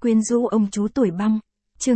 Quyến rũ ông chú tuổi băng. Chương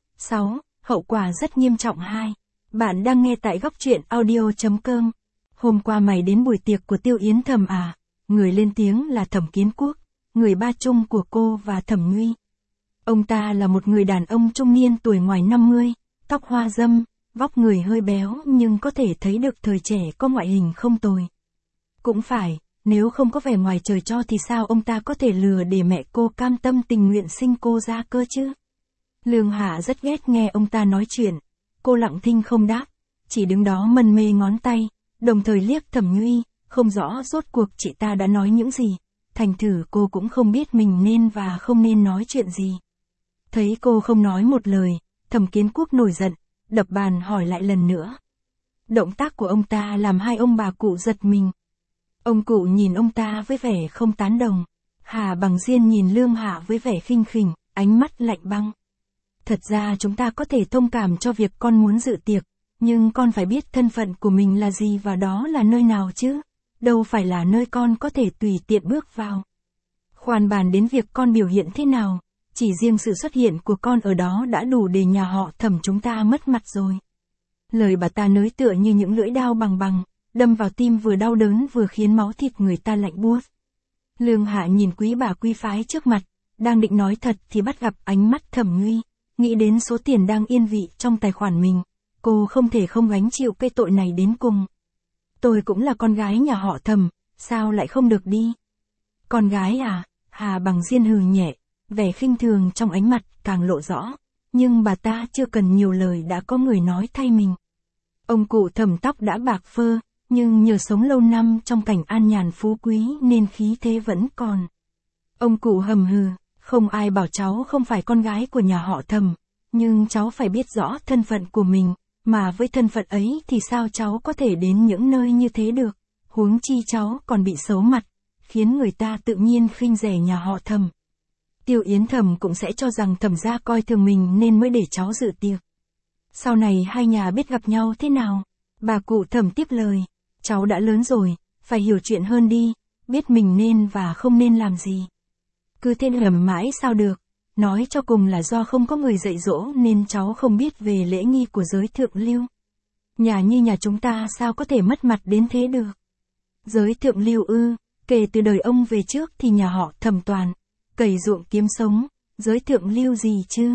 6, hậu quả rất nghiêm trọng 2. Bạn đang nghe tại góc truyện audio.com. Hôm qua mày đến buổi tiệc của Tiêu Yến Thầm à? Người lên tiếng là Thẩm Kiến Quốc, người ba chung của cô và Thẩm Nguy. Ông ta là một người đàn ông trung niên tuổi ngoài 50, tóc hoa râm, vóc người hơi béo nhưng có thể thấy được thời trẻ có ngoại hình không tồi. Cũng phải, nếu không có vẻ ngoài trời cho thì sao ông ta có thể lừa để mẹ cô cam tâm tình nguyện sinh cô ra cơ chứ? Lương Hạ rất ghét nghe ông ta nói chuyện, cô lặng thinh không đáp, chỉ đứng đó mân mê ngón tay, đồng thời liếc Thẩm Nguy, không rõ rốt cuộc chị ta đã nói những gì, thành thử cô cũng không biết mình nên và không nên nói chuyện gì. Thấy cô không nói một lời, Thẩm Kiến Quốc nổi giận, đập bàn hỏi lại lần nữa. Động tác của ông ta làm hai ông bà cụ giật mình. Ông cụ nhìn ông ta với vẻ không tán đồng. Hà Bằng Diên nhìn Lương Hạ với vẻ khinh khỉnh, ánh mắt lạnh băng. Thật ra chúng ta có thể thông cảm cho việc con muốn dự tiệc, nhưng con phải biết thân phận của mình là gì và đó là nơi nào chứ, đâu phải là nơi con có thể tùy tiện bước vào. Khoan bàn đến việc con biểu hiện thế nào, chỉ riêng sự xuất hiện của con ở đó đã đủ để nhà họ Thẩm chúng ta mất mặt rồi. Lời bà ta nới tựa như những lưỡi dao bằng, đâm vào tim vừa đau đớn vừa khiến máu thịt người ta lạnh buốt. Lương Hạ nhìn quý bà quý phái trước mặt, đang định nói thật thì bắt gặp ánh mắt Thẩm Nguy, nghĩ đến số tiền đang yên vị trong tài khoản mình, cô không thể không gánh chịu cái tội này đến cùng. Tôi cũng là con gái nhà họ Thẩm, sao lại không được đi? Con gái à? Hà Bằng Diên hừ nhẹ, vẻ khinh thường trong ánh mặt càng lộ rõ, nhưng bà ta chưa cần nhiều lời đã có người nói thay mình. Ông cụ Thẩm tóc đã bạc phơ, nhưng nhờ sống lâu năm trong cảnh an nhàn phú quý nên khí thế vẫn còn. Ông cụ hầm hừ, không ai bảo cháu không phải con gái của nhà họ Thẩm, nhưng cháu phải biết rõ thân phận của mình, mà với thân phận ấy thì sao cháu có thể đến những nơi như thế được, huống chi cháu còn bị xấu mặt, khiến người ta tự nhiên khinh rẻ nhà họ Thẩm. Tiêu Yến Thẩm cũng sẽ cho rằng Thẩm gia coi thường mình nên mới để cháu dự tiệc. Sau này hai nhà biết gặp nhau thế nào? Bà cụ Thẩm tiếp lời, cháu đã lớn rồi, phải hiểu chuyện hơn đi, biết mình nên và không nên làm gì. Cứ thế lầm mãi sao được, nói cho cùng là do không có người dạy dỗ nên cháu không biết về lễ nghi của giới thượng lưu. Nhà như nhà chúng ta sao có thể mất mặt đến thế được? Giới thượng lưu ư? Kể từ đời ông về trước thì nhà họ Thẩm toàn cày ruộng kiếm sống, giới thượng lưu gì chứ?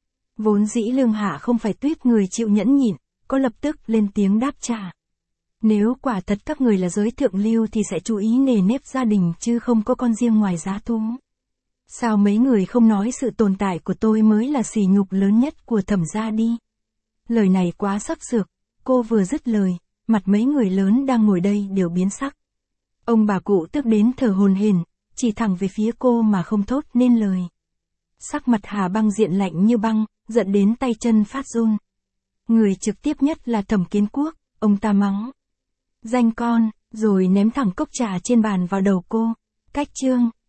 Vốn dĩ Lương Hạ không phải tuýp người chịu nhẫn nhịn, có lập tức lên tiếng đáp trả. Nếu quả thật các người là giới thượng lưu thì sẽ chú ý nề nếp gia đình chứ không có con riêng ngoài giá thú. Sao mấy người không nói sự tồn tại của tôi mới là sỉ nhục lớn nhất của Thẩm gia đi? Lời này quá sắc sược, cô vừa dứt lời, mặt mấy người lớn đang ngồi đây đều biến sắc. Ông bà cụ tức đến thở hổn hển, chỉ thẳng về phía cô mà không thốt nên lời. Sắc mặt Hà Băng Diện lạnh như băng, giận đến tay chân phát run. Người trực tiếp nhất là Thẩm Kiến Quốc, ông ta mắng. Danh con, rồi ném thẳng cốc trà trên bàn vào đầu cô. Cách chương.